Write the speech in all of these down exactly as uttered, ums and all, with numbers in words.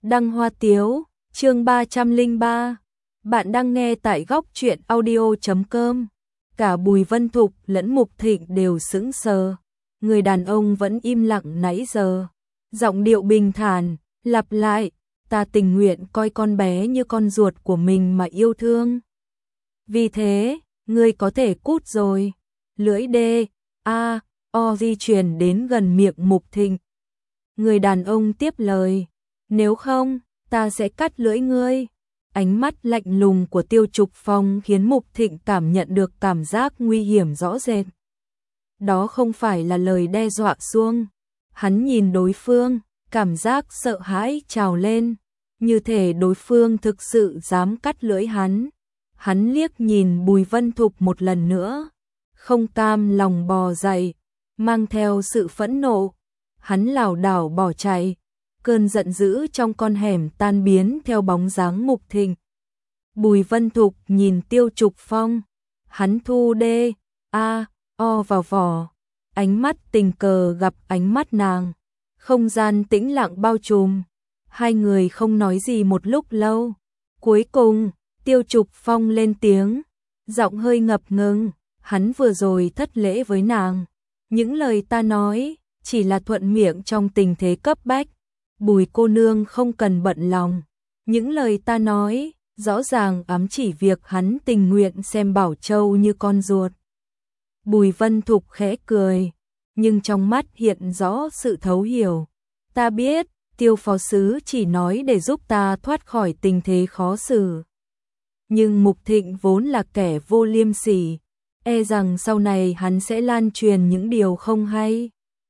Đăng Hoa Tiếu, chương ba trăm lẻ ba. Bạn đang nghe tại góc truyện audio chấm com. Cả Bùi Vân Thục lẫn Mục Thịnh đều sững sờ. Người đàn ông vẫn im lặng nãy giờ. Giọng điệu bình thản, lặp lại, ta tình nguyện coi con bé như con ruột của mình mà yêu thương. Vì thế, ngươi có thể cút rồi. Lưỡi đê, a, o di chuyển đến gần miệng Mục Thịnh. Người đàn ông tiếp lời, nếu không, ta sẽ cắt lưỡi ngươi. Ánh mắt lạnh lùng của Tiêu Trục Phong khiến Mục Thịnh cảm nhận được cảm giác nguy hiểm rõ rệt. Đó không phải là lời đe dọa suông. Hắn nhìn đối phương, cảm giác sợ hãi trào lên, như thể đối phương thực sự dám cắt lưỡi hắn. Hắn liếc nhìn Bùi Vân Thục một lần nữa, không cam lòng bò dậy, mang theo sự phẫn nộ. Hắn lảo đảo bỏ chạy, cơn giận dữ trong con hẻm tan biến theo bóng dáng Mục Thịnh. Bùi Vân Thục nhìn Tiêu Trục Phong, hắn thu đê, a, o vào vỏ, ánh mắt tình cờ gặp ánh mắt nàng. Không gian tĩnh lặng bao trùm, hai người không nói gì một lúc lâu. Cuối cùng, Tiêu Trục Phong lên tiếng, giọng hơi ngập ngừng, hắn vừa rồi thất lễ với nàng. Những lời ta nói, chỉ là thuận miệng trong tình thế cấp bách. Bùi cô nương không cần bận lòng. Những lời ta nói, rõ ràng ám chỉ việc hắn tình nguyện xem Bảo Châu như con ruột. Bùi Vân Thục khẽ cười, nhưng trong mắt hiện rõ sự thấu hiểu. Ta biết, Tiêu phó sứ chỉ nói để giúp ta thoát khỏi tình thế khó xử. Nhưng Mục Thịnh vốn là kẻ vô liêm sỉ, e rằng sau này hắn sẽ lan truyền những điều không hay,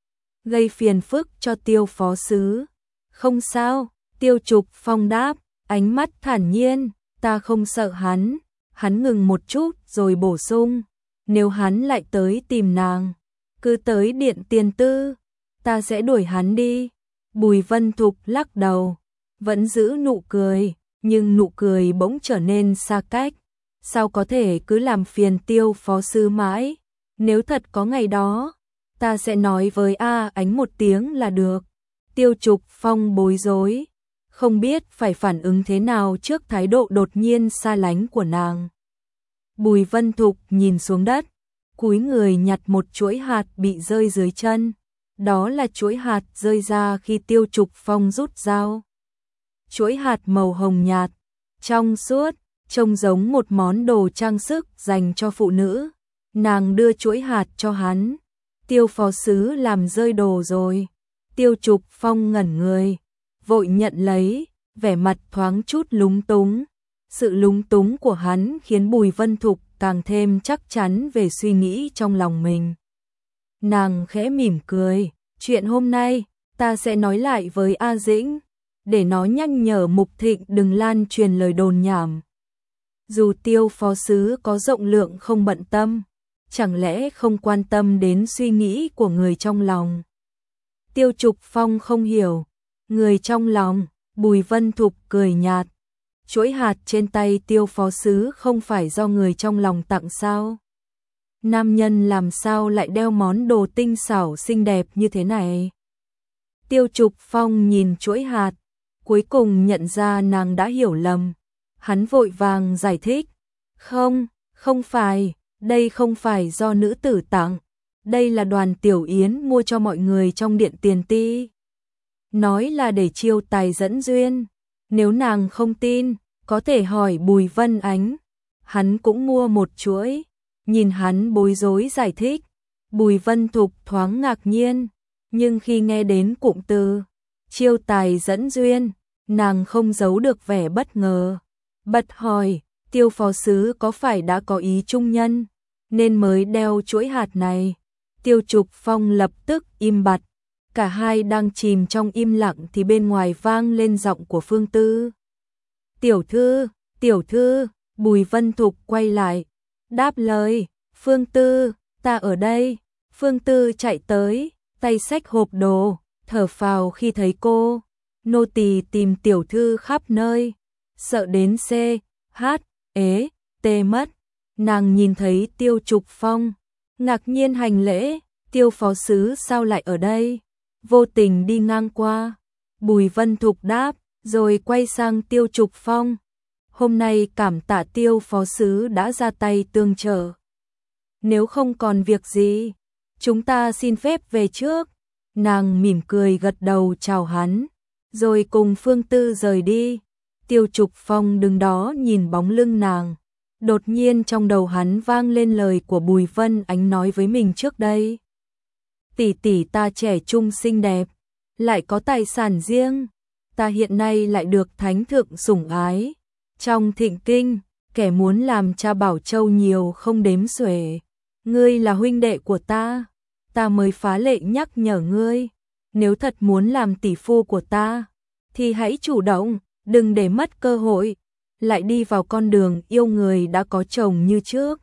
gây phiền phức cho Tiêu phó sứ. Không sao, Tiêu Trục Phong đáp, ánh mắt thản nhiên, ta không sợ hắn. Hắn ngừng một chút rồi bổ sung, nếu hắn lại tới tìm nàng, cứ tới Điện Tiền Tư, ta sẽ đuổi hắn đi. Bùi Vân Thục lắc đầu, vẫn giữ nụ cười, nhưng nụ cười bỗng trở nên xa cách. Sao có thể cứ làm phiền Tiêu phó sứ mãi? Nếu thật có ngày đó, ta sẽ nói với A Ánh một tiếng là được. Tiêu Trục Phong bối rối, không biết phải phản ứng thế nào trước thái độ đột nhiên xa lánh của nàng. Bùi Vân Thục nhìn xuống đất, cúi người nhặt một chuỗi hạt bị rơi dưới chân. Đó là chuỗi hạt rơi ra khi Tiêu Trục Phong rút dao. Chuỗi hạt màu hồng nhạt, trong suốt, trông giống một món đồ trang sức dành cho phụ nữ. Nàng đưa chuỗi hạt cho hắn. Tiêu phó sứ làm rơi đồ rồi. Tiêu Trục Phong ngẩn người, vội nhận lấy, vẻ mặt thoáng chút lúng túng. Sự lúng túng của hắn khiến Bùi Vân Thục càng thêm chắc chắn về suy nghĩ trong lòng mình. Nàng khẽ mỉm cười, chuyện hôm nay, ta sẽ nói lại với A Dĩnh, để nó nhắc nhở Mục Thịnh đừng lan truyền lời đồn nhảm. Dù Tiêu phó sứ có rộng lượng không bận tâm, chẳng lẽ không quan tâm đến suy nghĩ của người trong lòng. Tiêu Trục Phong không hiểu, người trong lòng. Bùi Vân Thục cười nhạt, chuỗi hạt trên tay Tiêu phó sứ không phải do người trong lòng tặng sao? Nam nhân làm sao lại đeo món đồ tinh xảo xinh đẹp như thế này? Tiêu Trục Phong nhìn chuỗi hạt, cuối cùng nhận ra nàng đã hiểu lầm. Hắn vội vàng giải thích, không, không phải, đây không phải do nữ tử tặng. Đây là Đoàn Tiểu Yến mua cho mọi người trong Điện Tiền Ti. Nói là để chiêu tài dẫn duyên. Nếu nàng không tin, có thể hỏi Bùi Vân Ánh. Hắn cũng mua một chuỗi. Nhìn hắn bối rối giải thích, Bùi Vân Thục thoáng ngạc nhiên. Nhưng khi nghe đến cụm từ chiêu tài dẫn duyên, nàng không giấu được vẻ bất ngờ. Bật hỏi, Tiêu phó sứ có phải đã có ý trung nhân, nên mới đeo chuỗi hạt này? Tiêu Trục Phong lập tức im bặt. Cả hai đang chìm trong im lặng thì bên ngoài vang lên giọng của Phương Tư. Tiểu thư, tiểu thư. Bùi Vân Thục quay lại, đáp lời, Phương Tư, ta ở đây. Phương Tư chạy tới, tay xách hộp đồ, thở phào khi thấy cô. Nô tỳ tìm tiểu thư khắp nơi, sợ đến C, H, ế, T mất. Nàng nhìn thấy Tiêu Trục Phong, ngạc nhiên hành lễ, Tiêu phó sứ sao lại ở đây? Vô tình đi ngang qua. Bùi Vân Thục đáp, rồi quay sang Tiêu Trục Phong. Hôm nay cảm tạ Tiêu phó sứ đã ra tay tương trợ. Nếu không còn việc gì, chúng ta xin phép về trước. Nàng mỉm cười gật đầu chào hắn, rồi cùng Phương Tư rời đi. Tiêu Trục Phong đứng đó nhìn bóng lưng nàng. Đột nhiên trong đầu hắn vang lên lời của Bùi Vân Ánh nói với mình trước đây. Tỷ tỷ ta trẻ trung xinh đẹp, lại có tài sản riêng. Ta hiện nay lại được thánh thượng sủng ái. Trong thịnh kinh, kẻ muốn làm cha Bảo Châu nhiều không đếm xuể. Ngươi là huynh đệ của ta, ta mới phá lệ nhắc nhở ngươi. Nếu thật muốn làm tỷ phu của ta, thì hãy chủ động, đừng để mất cơ hội, lại đi vào con đường yêu người đã có chồng như trước.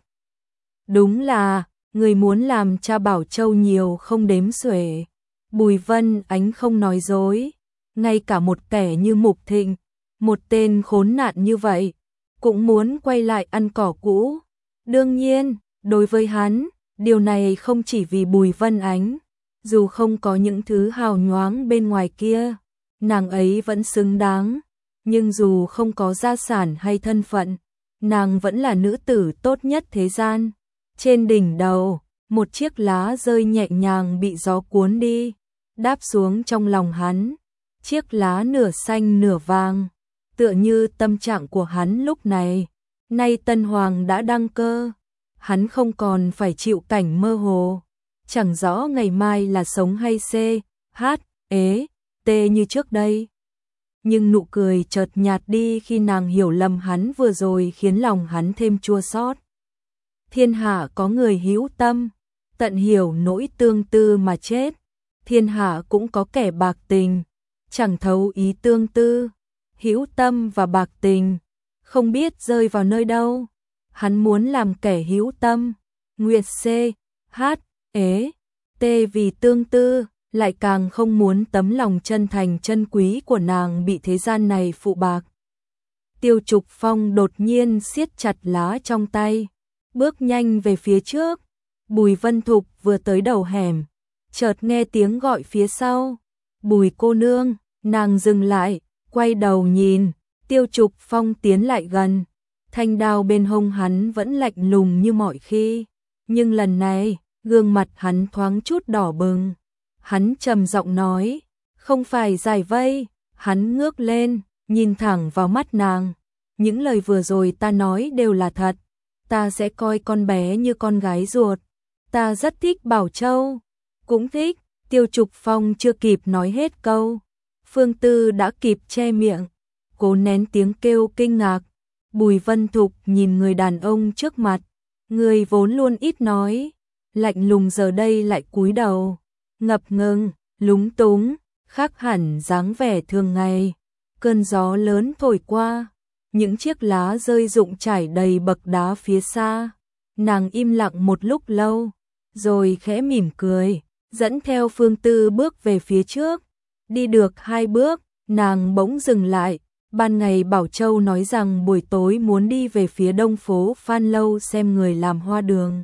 Đúng là, người muốn làm cha Bảo Châu nhiều không đếm xuể. Bùi Vân Ánh không nói dối, ngay cả một kẻ như Mục Thịnh, một tên khốn nạn như vậy, cũng muốn quay lại ăn cỏ cũ. Đương nhiên, đối với hắn, điều này không chỉ vì Bùi Vân Ánh, dù không có những thứ hào nhoáng bên ngoài kia, nàng ấy vẫn xứng đáng. Nhưng dù không có gia sản hay thân phận, nàng vẫn là nữ tử tốt nhất thế gian. Trên đỉnh đầu, một chiếc lá rơi nhẹ nhàng bị gió cuốn đi, đáp xuống trong lòng hắn. Chiếc lá nửa xanh nửa vàng, tựa như tâm trạng của hắn lúc này. Nay Tân Hoàng đã đăng cơ, hắn không còn phải chịu cảnh mơ hồ, chẳng rõ ngày mai là sống hay xê, hát, ế, tê như trước đây. Nhưng nụ cười chợt nhạt đi khi nàng hiểu lầm hắn vừa rồi, khiến lòng hắn thêm chua xót. Thiên hạ có người hữu tâm, tận hiểu nỗi tương tư mà chết. Thiên hạ cũng có kẻ bạc tình, chẳng thấu ý tương tư. Hữu tâm và bạc tình, không biết rơi vào nơi đâu. Hắn muốn làm kẻ hữu tâm, nguyệt xê, hát, ế, tê vì tương tư, lại càng không muốn tấm lòng chân thành chân quý của nàng bị thế gian này phụ bạc. Tiêu Trục Phong đột nhiên siết chặt lá trong tay, bước nhanh về phía trước. Bùi Vân Thục vừa tới đầu hẻm, chợt nghe tiếng gọi phía sau. Bùi cô nương. Nàng dừng lại, quay đầu nhìn. Tiêu Trục Phong tiến lại gần, thanh đao bên hông hắn vẫn lạnh lùng như mọi khi, nhưng lần này gương mặt hắn thoáng chút đỏ bừng. Hắn trầm giọng nói, không phải giải vây. Hắn ngước lên, nhìn thẳng vào mắt nàng. Những lời vừa rồi ta nói đều là thật. Ta sẽ coi con bé như con gái ruột. Ta rất thích Bảo Châu. Cũng thích. Tiêu Trục Phong chưa kịp nói hết câu, Phương Tư đã kịp che miệng, cố nén tiếng kêu kinh ngạc. Bùi Vân Thục nhìn người đàn ông trước mặt, người vốn luôn ít nói, lạnh lùng giờ đây lại cúi đầu, ngập ngừng, lúng túng, khác hẳn dáng vẻ thường ngày. Cơn gió lớn thổi qua, những chiếc lá rơi rụng trải đầy bậc đá phía xa. Nàng im lặng một lúc lâu, rồi khẽ mỉm cười, dẫn theo Phương Tư bước về phía trước. Đi được hai bước, nàng bỗng dừng lại. Ban ngày Bảo Châu nói rằng buổi tối muốn đi về phía đông phố Phan Lâu xem người làm hoa đường.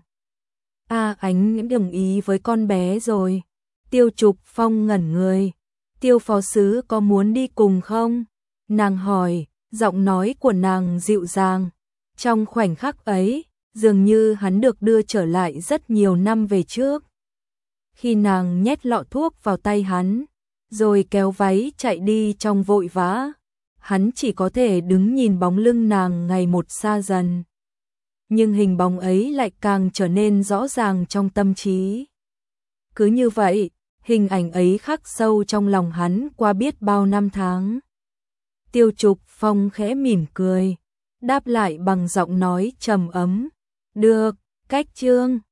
A Ánh đồng ý với con bé rồi. Tiêu Trục Phong ngẩn người. Tiêu phó sứ có muốn đi cùng không? Nàng hỏi, giọng nói của nàng dịu dàng. Trong khoảnh khắc ấy, dường như hắn được đưa trở lại rất nhiều năm về trước. Khi nàng nhét lọ thuốc vào tay hắn, rồi kéo váy chạy đi trong vội vã, hắn chỉ có thể đứng nhìn bóng lưng nàng ngày một xa dần. Nhưng hình bóng ấy lại càng trở nên rõ ràng trong tâm trí. Cứ như vậy, hình ảnh ấy khắc sâu trong lòng hắn qua biết bao năm tháng. Tiêu Trục Phong khẽ mỉm cười, đáp lại bằng giọng nói trầm ấm, được, cách chương.